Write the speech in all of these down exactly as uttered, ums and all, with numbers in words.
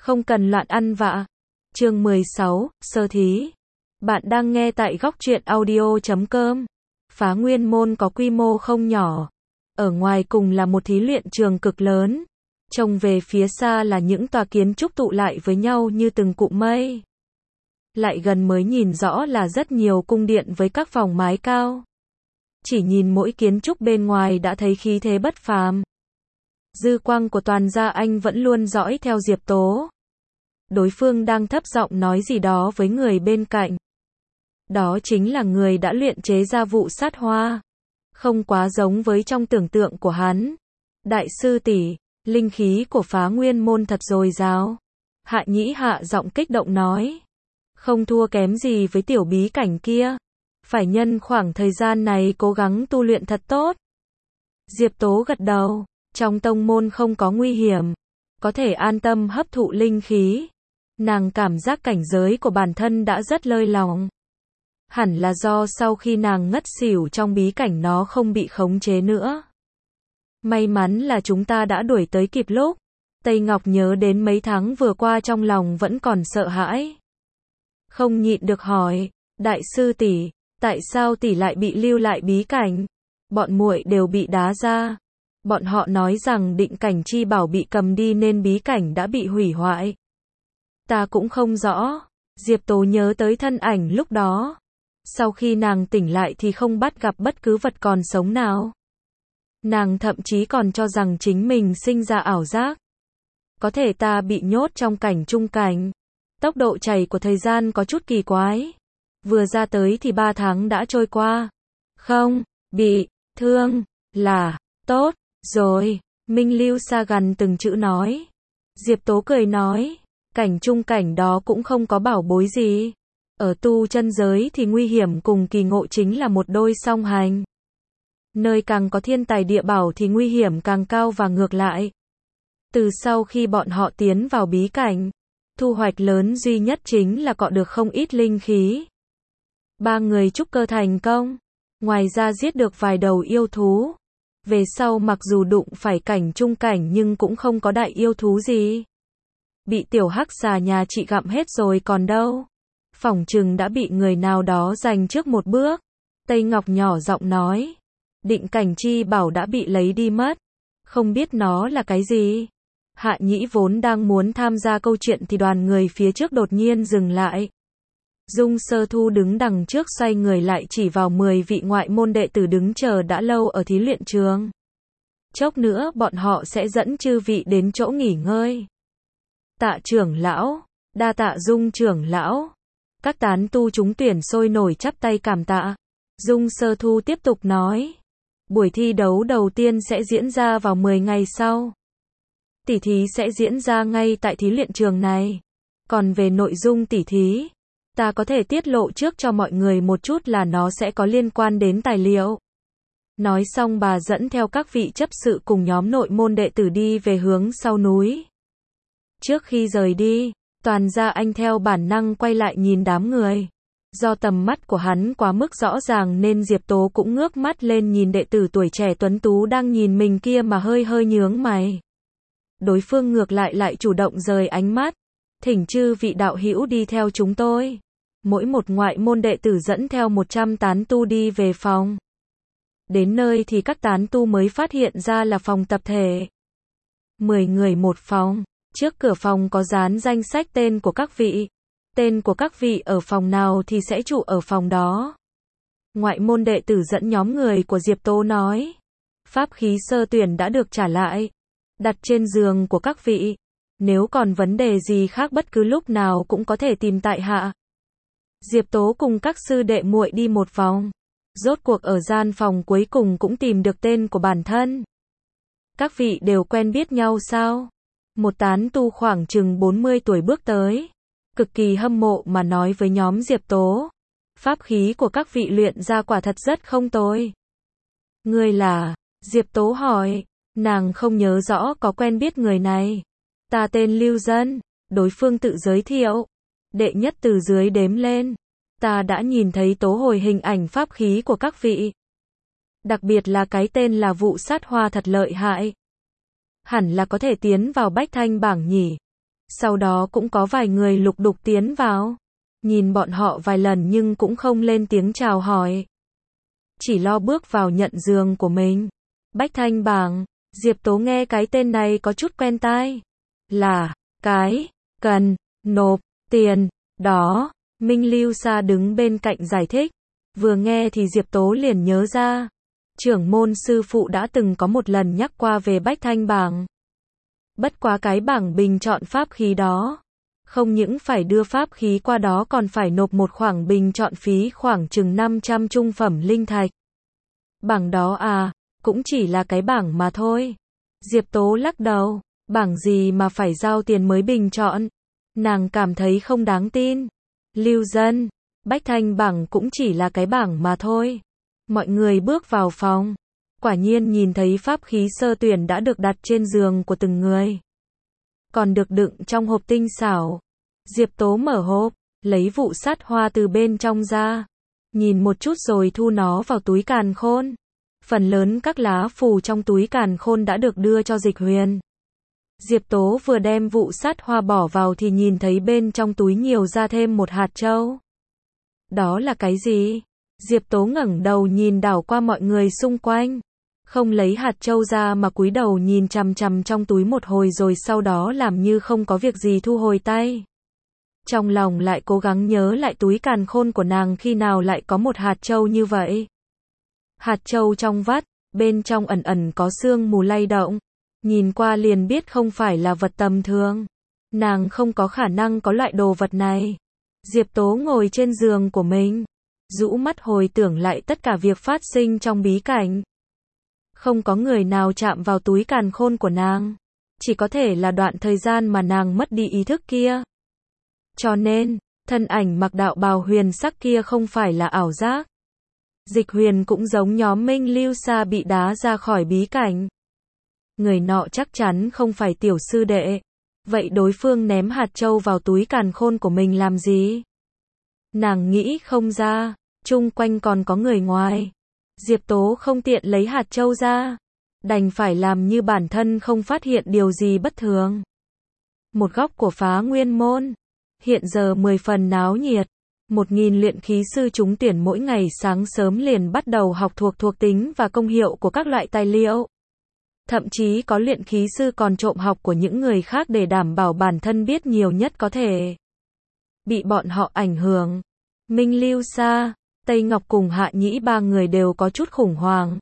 Không cần loạn ăn vạ. Chương mười sáu, sơ thí. Bạn đang nghe tại góc truyện audio chấm com. Phá Nguyên Môn có quy mô không nhỏ. Ở ngoài cùng là một thí luyện trường cực lớn. Trông về phía xa là những tòa kiến trúc tụ lại với nhau như từng cụm mây. Lại gần mới nhìn rõ là rất nhiều cung điện với các phòng mái cao. Chỉ nhìn mỗi kiến trúc bên ngoài đã thấy khí thế bất phàm. Dư quang của Toàn Gia Anh vẫn luôn dõi theo Diệp Tố. Đối phương đang thấp giọng nói gì đó với người bên cạnh. Đó chính là người đã luyện chế ra vụ sát hoa. Không quá giống với trong tưởng tượng của hắn. Đại sư tỷ, linh khí của Phá Nguyên Môn thật dồi dào. Hạ Nhĩ hạ giọng kích động nói. Không thua kém gì với tiểu bí cảnh kia. Phải nhân khoảng thời gian này cố gắng tu luyện thật tốt. Diệp Tố gật đầu. Trong tông môn không có nguy hiểm. Có thể an tâm hấp thụ linh khí. Nàng cảm giác cảnh giới của bản thân đã rất lơi lỏng. Hẳn là do sau khi nàng ngất xỉu trong bí cảnh nó không bị khống chế nữa. May mắn là chúng ta đã đuổi tới kịp lúc. Tây Ngọc nhớ đến mấy tháng vừa qua trong lòng vẫn còn sợ hãi. Không nhịn được hỏi, đại sư tỷ, tại sao tỷ lại bị lưu lại bí cảnh? Bọn muội đều bị đá ra. Bọn họ nói rằng định cảnh chi bảo bị cầm đi nên bí cảnh đã bị hủy hoại. Ta cũng không rõ. Diệp Tố nhớ tới thân ảnh lúc đó. Sau khi nàng tỉnh lại thì không bắt gặp bất cứ vật còn sống nào. Nàng thậm chí còn cho rằng chính mình sinh ra ảo giác. Có thể ta bị nhốt trong cảnh trung cảnh. Tốc độ chảy của thời gian có chút kỳ quái. Vừa ra tới thì ba tháng đã trôi qua. Không, bị, thương, là, tốt, rồi. Minh Lưu Sa gần từng chữ nói. Diệp Tố cười nói. Cảnh trung cảnh đó cũng không có bảo bối gì. Ở tu chân giới thì nguy hiểm cùng kỳ ngộ chính là một đôi song hành. Nơi càng có thiên tài địa bảo thì nguy hiểm càng cao và ngược lại. Từ sau khi bọn họ tiến vào bí cảnh, thu hoạch lớn duy nhất chính là cọ được không ít linh khí. Ba người trúc cơ thành công. Ngoài ra giết được vài đầu yêu thú. Về sau mặc dù đụng phải cảnh trung cảnh nhưng cũng không có đại yêu thú gì. Bị tiểu hắc xà nhà chị gặm hết rồi còn đâu. Phỏng chừng đã bị người nào đó giành trước một bước. Tây Ngọc nhỏ giọng nói. Định cảnh chi bảo đã bị lấy đi mất. Không biết nó là cái gì. Hạ Nhĩ vốn đang muốn tham gia câu chuyện thì đoàn người phía trước đột nhiên dừng lại. Dung Sơ Thu đứng đằng trước xoay người lại chỉ vào mười vị ngoại môn đệ tử đứng chờ đã lâu ở thí luyện trường. Chốc nữa bọn họ sẽ dẫn chư vị đến chỗ nghỉ ngơi. Tạ trưởng lão, đa tạ Dung trưởng lão. Các tán tu chúng tuyển sôi nổi chắp tay cảm tạ. Dung Sơ Thu tiếp tục nói. Buổi thi đấu đầu tiên sẽ diễn ra vào mười ngày sau. Tỉ thí sẽ diễn ra ngay tại thí luyện trường này. Còn về nội dung tỉ thí, ta có thể tiết lộ trước cho mọi người một chút là nó sẽ có liên quan đến tài liệu. Nói xong bà dẫn theo các vị chấp sự cùng nhóm nội môn đệ tử đi về hướng sau núi. Trước khi rời đi, Toàn Gia Anh theo bản năng quay lại nhìn đám người. Do tầm mắt của hắn quá mức rõ ràng nên Diệp Tố cũng ngước mắt lên nhìn đệ tử tuổi trẻ tuấn tú đang nhìn mình kia mà hơi hơi nhướng mày. Đối phương ngược lại lại chủ động rời ánh mắt. Thỉnh chư vị đạo hữu đi theo chúng tôi. Mỗi một ngoại môn đệ tử dẫn theo một trăm tán tu đi về phòng. Đến nơi thì các tán tu mới phát hiện ra là phòng tập thể. mười người một phòng. Trước cửa phòng có dán danh sách tên của các vị. Tên của các vị ở phòng nào thì sẽ trụ ở phòng đó. Ngoại môn đệ tử dẫn nhóm người của Diệp Tố nói. Pháp khí sơ tuyển đã được trả lại. Đặt trên giường của các vị. Nếu còn vấn đề gì khác bất cứ lúc nào cũng có thể tìm tại hạ. Diệp Tố cùng các sư đệ muội đi một vòng. Rốt cuộc ở gian phòng cuối cùng cũng tìm được tên của bản thân. Các vị đều quen biết nhau sao? Một tán tu khoảng chừng bốn mươi tuổi bước tới. Cực kỳ hâm mộ mà nói với nhóm Diệp Tố. Pháp khí của các vị luyện ra quả thật rất không tồi. Ngươi là? Diệp Tố hỏi. Nàng không nhớ rõ có quen biết người này. Ta tên Lưu Dân. Đối phương tự giới thiệu. Đệ nhất từ dưới đếm lên. Ta đã nhìn thấy tố hồi hình ảnh pháp khí của các vị. Đặc biệt là cái tên là vụ sát hoa thật lợi hại. Hẳn là có thể tiến vào bách thanh bảng nhỉ. Sau đó cũng có vài người lục đục tiến vào. Nhìn bọn họ vài lần nhưng cũng không lên tiếng chào hỏi. Chỉ lo bước vào nhận giường của mình. Bách Thanh bảng, Diệp Tố nghe cái tên này có chút quen tai. Là, cái, cần, nộp, tiền, đó. Minh Lưu Sa đứng bên cạnh giải thích. Vừa nghe thì Diệp Tố liền nhớ ra. Trưởng môn sư phụ đã từng có một lần nhắc qua về Bách Thanh bảng. Bất quá cái bảng bình chọn pháp khí đó. Không những phải đưa pháp khí qua đó còn phải nộp một khoản bình chọn phí khoảng chừng năm trăm trung phẩm linh thạch. Bảng đó à, cũng chỉ là cái bảng mà thôi. Diệp Tố lắc đầu, bảng gì mà phải giao tiền mới bình chọn. Nàng cảm thấy không đáng tin. Lưu Dân, Bách Thanh bảng cũng chỉ là cái bảng mà thôi. Mọi người bước vào phòng. Quả nhiên nhìn thấy pháp khí sơ tuyển đã được đặt trên giường của từng người. Còn được đựng trong hộp tinh xảo. Diệp Tố mở hộp, lấy vụ sát hoa từ bên trong ra. Nhìn một chút rồi thu nó vào túi càn khôn. Phần lớn các lá phù trong túi càn khôn đã được đưa cho Dịch Huyền. Diệp Tố vừa đem vụ sát hoa bỏ vào thì nhìn thấy bên trong túi nhiều ra thêm một hạt châu. Đó là cái gì? Diệp Tố ngẩng đầu nhìn đảo qua mọi người xung quanh. Không lấy hạt châu ra mà cúi đầu nhìn chằm chằm trong túi một hồi rồi sau đó làm như không có việc gì thu hồi tay. Trong lòng lại cố gắng nhớ lại túi càn khôn của nàng khi nào lại có một hạt châu như vậy. Hạt châu trong vắt, bên trong ẩn ẩn có sương mù lay động. Nhìn qua liền biết không phải là vật tầm thường. Nàng không có khả năng có loại đồ vật này. Diệp Tố ngồi trên giường của mình. Rũ mắt hồi tưởng lại tất cả việc phát sinh trong bí cảnh. Không có người nào chạm vào túi càn khôn của nàng. Chỉ có thể là đoạn thời gian mà nàng mất đi ý thức kia. Cho nên, thân ảnh mặc đạo bào huyền sắc kia không phải là ảo giác. Dịch Huyền cũng giống nhóm Minh Lưu Sa bị đá ra khỏi bí cảnh. Người nọ chắc chắn không phải tiểu sư đệ. Vậy đối phương ném hạt châu vào túi càn khôn của mình làm gì? Nàng nghĩ không ra, chung quanh còn có người ngoài. Diệp Tố không tiện lấy hạt châu ra. Đành phải làm như bản thân không phát hiện điều gì bất thường. Một góc của Phá Nguyên Môn. Hiện giờ mười phần náo nhiệt. Một nghìn luyện khí sư trúng tuyển mỗi ngày sáng sớm liền bắt đầu học thuộc thuộc tính và công hiệu của các loại tài liệu. Thậm chí có luyện khí sư còn trộm học của những người khác để đảm bảo bản thân biết nhiều nhất có thể. Bị bọn họ ảnh hưởng. Minh Lưu Sa, Tây Ngọc cùng Hạ Nhĩ ba người đều có chút khủng hoảng.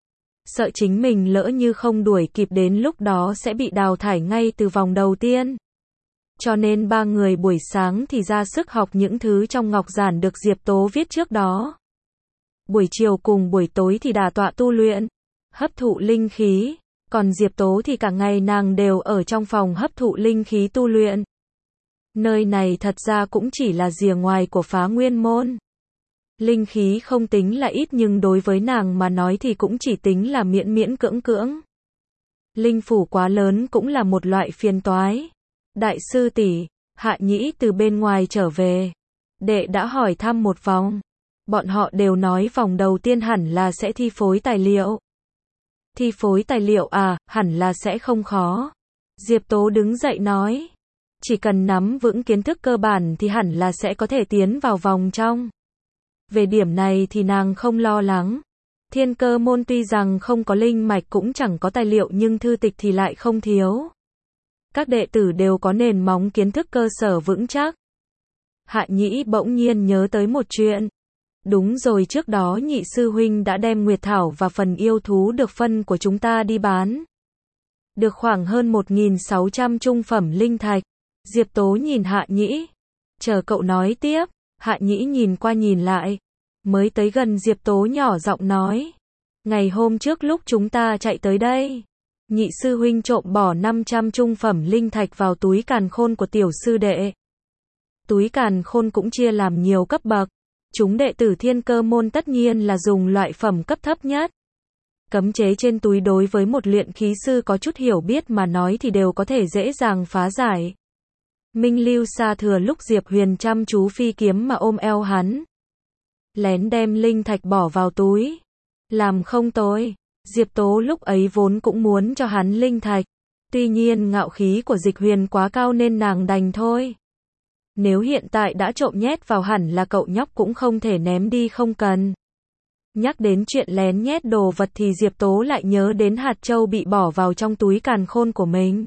Sợ chính mình lỡ như không đuổi kịp đến lúc đó sẽ bị đào thải ngay từ vòng đầu tiên. Cho nên ba người buổi sáng thì ra sức học những thứ trong ngọc giản được Diệp Tố viết trước đó. Buổi chiều cùng buổi tối thì đả tọa tu luyện, hấp thụ linh khí. Còn Diệp Tố thì cả ngày nàng đều ở trong phòng hấp thụ linh khí tu luyện. Nơi này thật ra cũng chỉ là rìa ngoài của Phá Nguyên Môn. Linh khí không tính là ít nhưng đối với nàng mà nói thì cũng chỉ tính là miễn miễn cưỡng cưỡng. Linh phủ quá lớn cũng là một loại phiền toái. Đại sư tỷ, Hạ Nhĩ từ bên ngoài trở về. Đệ đã hỏi thăm một vòng. Bọn họ đều nói vòng đầu tiên hẳn là sẽ thi phối tài liệu. Thi phối tài liệu à, hẳn là sẽ không khó. Diệp Tố đứng dậy nói. Chỉ cần nắm vững kiến thức cơ bản thì hẳn là sẽ có thể tiến vào vòng trong. Về điểm này thì nàng không lo lắng. Thiên Cơ Môn tuy rằng không có linh mạch cũng chẳng có tài liệu nhưng thư tịch thì lại không thiếu. Các đệ tử đều có nền móng kiến thức cơ sở vững chắc. Hạ Nhĩ bỗng nhiên nhớ tới một chuyện. Đúng rồi, trước đó nhị sư huynh đã đem Nguyệt Thảo và phần yêu thú được phân của chúng ta đi bán. Được khoảng hơn một nghìn sáu trăm trung phẩm linh thạch. Diệp Tố nhìn Hạ Nhĩ. Chờ cậu nói tiếp. Hạ Nhĩ nhìn qua nhìn lại. Mới tới gần Diệp Tố nhỏ giọng nói. Ngày hôm trước lúc chúng ta chạy tới đây. Nhị sư huynh trộm bỏ năm trăm trung phẩm linh thạch vào túi càn khôn của tiểu sư đệ. Túi càn khôn cũng chia làm nhiều cấp bậc. Chúng đệ tử Thiên Cơ Môn tất nhiên là dùng loại phẩm cấp thấp nhất. Cấm chế trên túi đối với một luyện khí sư có chút hiểu biết mà nói thì đều có thể dễ dàng phá giải. Minh Lưu Sa thừa lúc Diệp Huyền chăm chú phi kiếm mà ôm eo hắn. Lén đem linh thạch bỏ vào túi. Làm không tồi. Diệp Tố lúc ấy vốn cũng muốn cho hắn linh thạch. Tuy nhiên ngạo khí của Dịch Huyền quá cao nên nàng đành thôi. Nếu hiện tại đã trộm nhét vào hẳn là cậu nhóc cũng không thể ném đi không cần. Nhắc đến chuyện lén nhét đồ vật thì Diệp Tố lại nhớ đến hạt châu bị bỏ vào trong túi càn khôn của mình.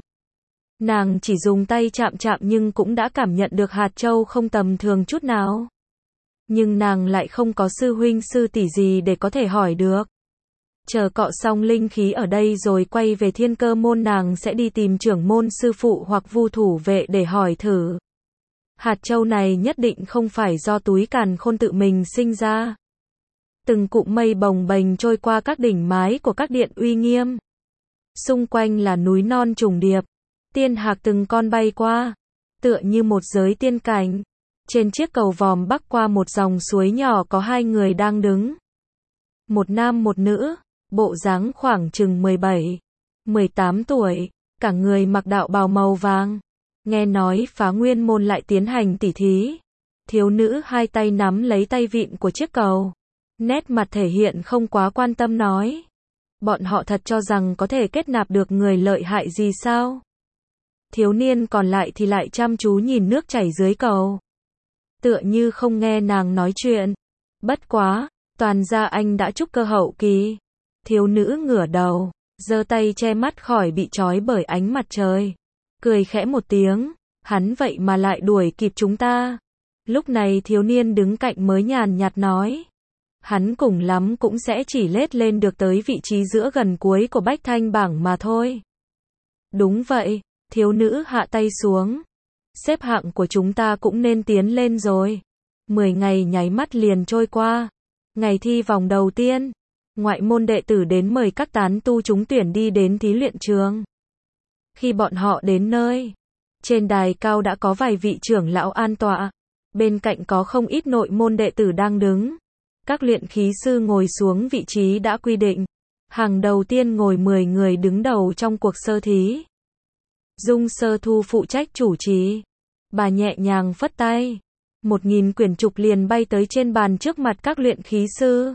Nàng chỉ dùng tay chạm chạm nhưng cũng đã cảm nhận được hạt châu không tầm thường chút nào. Nhưng nàng lại không có sư huynh sư tỷ gì để có thể hỏi được. Chờ cọ xong linh khí ở đây rồi quay về Thiên Cơ môn, nàng sẽ đi tìm trưởng môn sư phụ hoặc Vu thủ vệ để hỏi thử. Hạt châu này nhất định không phải do túi càn khôn tự mình sinh ra. Từng cụm mây bồng bềnh trôi qua các đỉnh mái của các điện uy nghiêm. Xung quanh là núi non trùng điệp. Tiên hạc từng con bay qua. Tựa như một giới tiên cảnh. Trên chiếc cầu vòm bắc qua một dòng suối nhỏ có hai người đang đứng. Một nam một nữ. Bộ dáng khoảng chừng mười bảy, mười tám tuổi. Cả người mặc đạo bào màu vàng. Nghe nói Phá Nguyên môn lại tiến hành tỉ thí. Thiếu nữ hai tay nắm lấy tay vịn của chiếc cầu. Nét mặt thể hiện không quá quan tâm nói. Bọn họ thật cho rằng có thể kết nạp được người lợi hại gì sao? Thiếu niên còn lại thì lại chăm chú nhìn nước chảy dưới cầu. Tựa như không nghe nàng nói chuyện. Bất quá, Toàn gia anh đã trúc cơ hậu kỳ. Thiếu nữ ngửa đầu, giơ tay che mắt khỏi bị trói bởi ánh mặt trời. Cười khẽ một tiếng, hắn vậy mà lại đuổi kịp chúng ta. Lúc này thiếu niên đứng cạnh mới nhàn nhạt nói. Hắn cùng lắm cũng sẽ chỉ lết lên được tới vị trí giữa gần cuối của bách thanh bảng mà thôi. Đúng vậy, thiếu nữ hạ tay xuống. Xếp hạng của chúng ta cũng nên tiến lên rồi. Mười ngày nháy mắt liền trôi qua. Ngày thi vòng đầu tiên, ngoại môn đệ tử đến mời các tán tu trúng tuyển đi đến thí luyện trường. Khi bọn họ đến nơi, trên đài cao đã có vài vị trưởng lão an tọa. Bên cạnh có không ít nội môn đệ tử đang đứng. Các luyện khí sư ngồi xuống vị trí đã quy định. Hàng đầu tiên ngồi mười người đứng đầu trong cuộc sơ thí. Dung Sơ Thu phụ trách chủ trì. Bà nhẹ nhàng phất tay. Một nghìn quyển trục liền bay tới trên bàn trước mặt các luyện khí sư.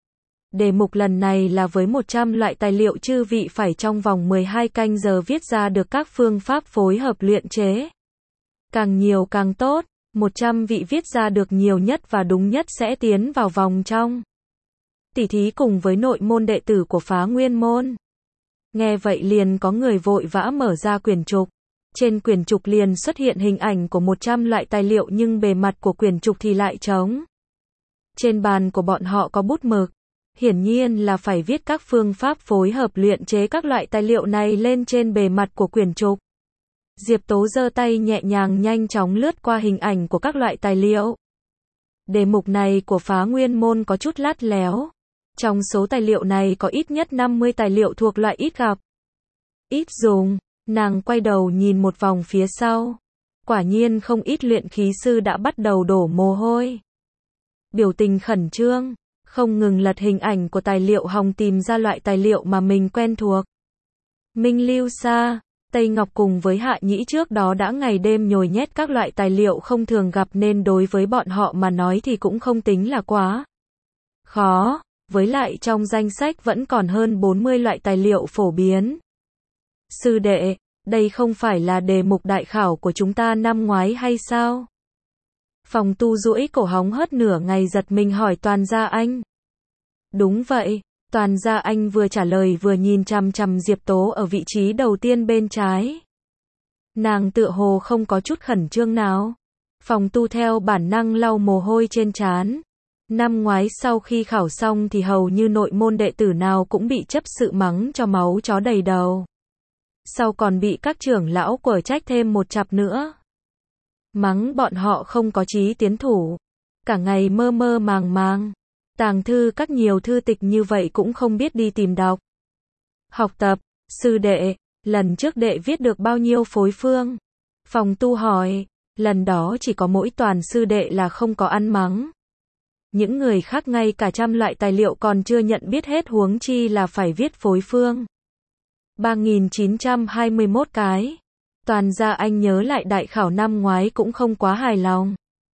Đề mục lần này là với một trăm loại tài liệu, chư vị phải trong vòng mười hai canh giờ viết ra được các phương pháp phối hợp luyện chế. Càng nhiều càng tốt. một trăm vị viết ra được nhiều nhất và đúng nhất sẽ tiến vào vòng trong tỉ thí cùng với nội môn đệ tử của Phá Nguyên môn. Nghe vậy liền có người vội vã mở ra quyển trục. Trên quyển trục liền xuất hiện hình ảnh của một trăm loại tài liệu nhưng bề mặt của quyển trục thì lại trống. Trên bàn của bọn họ có bút mực. Hiển nhiên là phải viết các phương pháp phối hợp luyện chế các loại tài liệu này lên trên bề mặt của quyển trục. Diệp Tố giơ tay nhẹ nhàng nhanh chóng lướt qua hình ảnh của các loại tài liệu. Đề mục này của Phá Nguyên môn có chút lắt léo. Trong số tài liệu này có ít nhất năm mươi tài liệu thuộc loại ít gặp, ít dùng. Nàng quay đầu nhìn một vòng phía sau. Quả nhiên không ít luyện khí sư đã bắt đầu đổ mồ hôi. Biểu tình khẩn trương, không ngừng lật hình ảnh của tài liệu hòng tìm ra loại tài liệu mà mình quen thuộc. Minh Lưu Sa, Tây Ngọc cùng với Hạ Nhĩ trước đó đã ngày đêm nhồi nhét các loại tài liệu không thường gặp nên đối với bọn họ mà nói thì cũng không tính là quá khó, với lại trong danh sách vẫn còn hơn bốn mươi loại tài liệu phổ biến. Sư đệ, đây không phải là đề mục đại khảo của chúng ta năm ngoái hay sao? Phòng tu duỗi cổ hóng hớt nửa ngày giật mình hỏi Toàn Gia Anh. Đúng vậy. Toàn Gia Anh vừa trả lời vừa nhìn chằm chằm Diệp Tố ở vị trí đầu tiên bên trái. Nàng tựa hồ không có chút khẩn trương nào. Phòng tu theo bản năng lau mồ hôi trên trán. Năm ngoái sau khi khảo xong thì hầu như nội môn đệ tử nào cũng bị chấp sự mắng cho máu chó đầy đầu. Sau còn bị các trưởng lão quở trách thêm một chặp nữa. Mắng bọn họ không có chí tiến thủ. Cả ngày mơ mơ màng màng. Tàng thư các nhiều thư tịch như vậy cũng không biết đi tìm đọc. Học tập, sư đệ, lần trước đệ viết được bao nhiêu phối phương? Phòng tu hỏi, lần đó chỉ có mỗi Toàn sư đệ là không có ăn mắng. Những người khác ngay cả trăm loại tài liệu còn chưa nhận biết hết huống chi là phải viết phối phương. ba nghìn chín trăm hai mươi mốt cái. Toàn Gia Anh nhớ lại đại khảo năm ngoái cũng không quá hài lòng.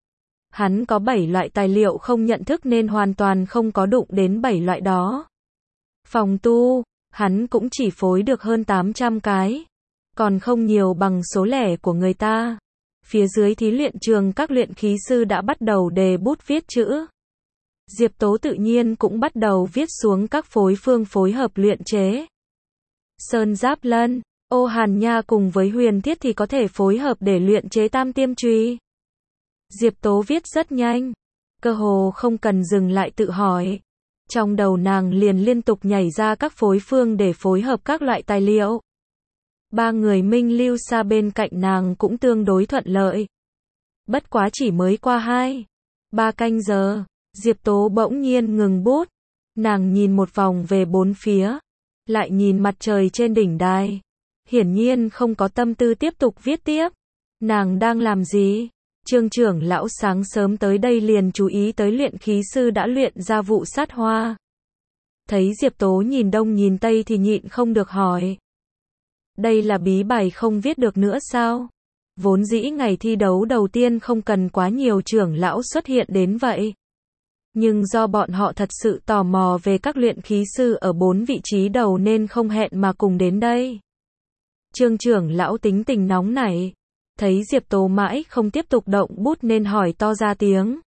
Hắn có bảy loại tài liệu không nhận thức nên hoàn toàn không có đụng đến bảy loại đó. Phòng tu, hắn cũng chỉ phối được hơn tám trăm cái. còn không nhiều bằng số lẻ của người ta. Phía dưới thí luyện trường các luyện khí sư đã bắt đầu đề bút viết chữ. Diệp Tố tự nhiên cũng bắt đầu viết xuống các phối phương phối hợp luyện chế. Sơn Giáp Lân, Ô Hàn Nha cùng với Huyền Thiết thì có thể phối hợp để luyện chế Tam Tiêm Truy. Diệp Tố viết rất nhanh, cơ hồ không cần dừng lại tự hỏi. Trong đầu nàng liền liên tục nhảy ra các phối phương để phối hợp các loại tài liệu. Ba người Minh Lưu Sa bên cạnh nàng cũng tương đối thuận lợi. Bất quá chỉ mới qua hai, ba canh giờ, Diệp Tố bỗng nhiên ngừng bút. Nàng nhìn một vòng về bốn phía, lại nhìn mặt trời trên đỉnh đài. Hiển nhiên không có tâm tư tiếp tục viết tiếp. Nàng đang làm gì? Trương trưởng lão sáng sớm tới đây liền chú ý tới luyện khí sư đã luyện ra vụ sát hoa. Thấy Diệp Tố nhìn đông nhìn tây thì nhịn không được hỏi. Đây là bí bài không viết được nữa sao? Vốn dĩ ngày thi đấu đầu tiên không cần quá nhiều trưởng lão xuất hiện đến vậy. Nhưng do bọn họ thật sự tò mò về các luyện khí sư ở bốn vị trí đầu nên không hẹn mà cùng đến đây. Trương trưởng lão tính tình nóng nảy. Thấy Diệp Tố mãi không tiếp tục động bút nên hỏi to ra tiếng.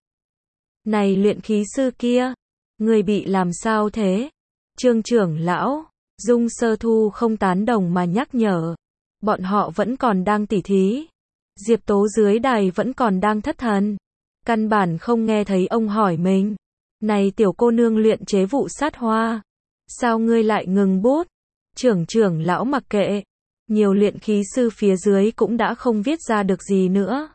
Này luyện khí sư kia, người bị làm sao thế? Trương trưởng lão, Dung Sơ Thu không tán đồng mà nhắc nhở. Bọn họ vẫn còn đang tỉ thí. Diệp Tố dưới đài vẫn còn đang thất thần. Căn bản không nghe thấy ông hỏi mình. Này tiểu cô nương luyện chế vụ sát hoa. Sao ngươi lại ngừng bút? Trưởng trưởng lão mặc kệ. Nhiều luyện khí sư phía dưới cũng đã không viết ra được gì nữa.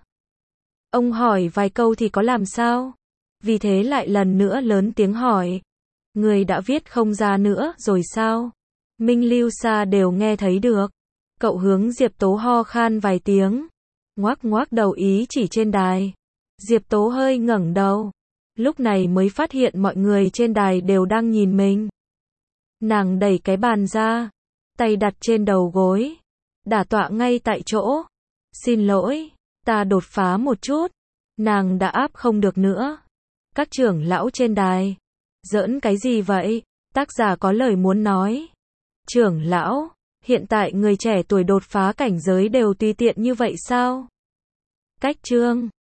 Ông hỏi vài câu thì có làm sao? Vì thế lại lần nữa lớn tiếng hỏi. Người đã viết không ra nữa rồi sao? Minh Lưu Sa đều nghe thấy được. Cậu hướng Diệp Tố ho khan vài tiếng. Ngoác ngoác đầu ý chỉ trên đài. Diệp Tố hơi ngẩng đầu. Lúc này mới phát hiện mọi người trên đài đều đang nhìn mình. Nàng đẩy cái bàn ra. Tay đặt trên đầu gối. Đả tọa ngay tại chỗ. Xin lỗi, ta đột phá một chút. Nàng đã áp không được nữa. Các trưởng lão trên đài. Giỡn cái gì vậy? Tác giả có lời muốn nói. Trưởng lão, hiện tại người trẻ tuổi đột phá cảnh giới đều tùy tiện như vậy sao? Cách chương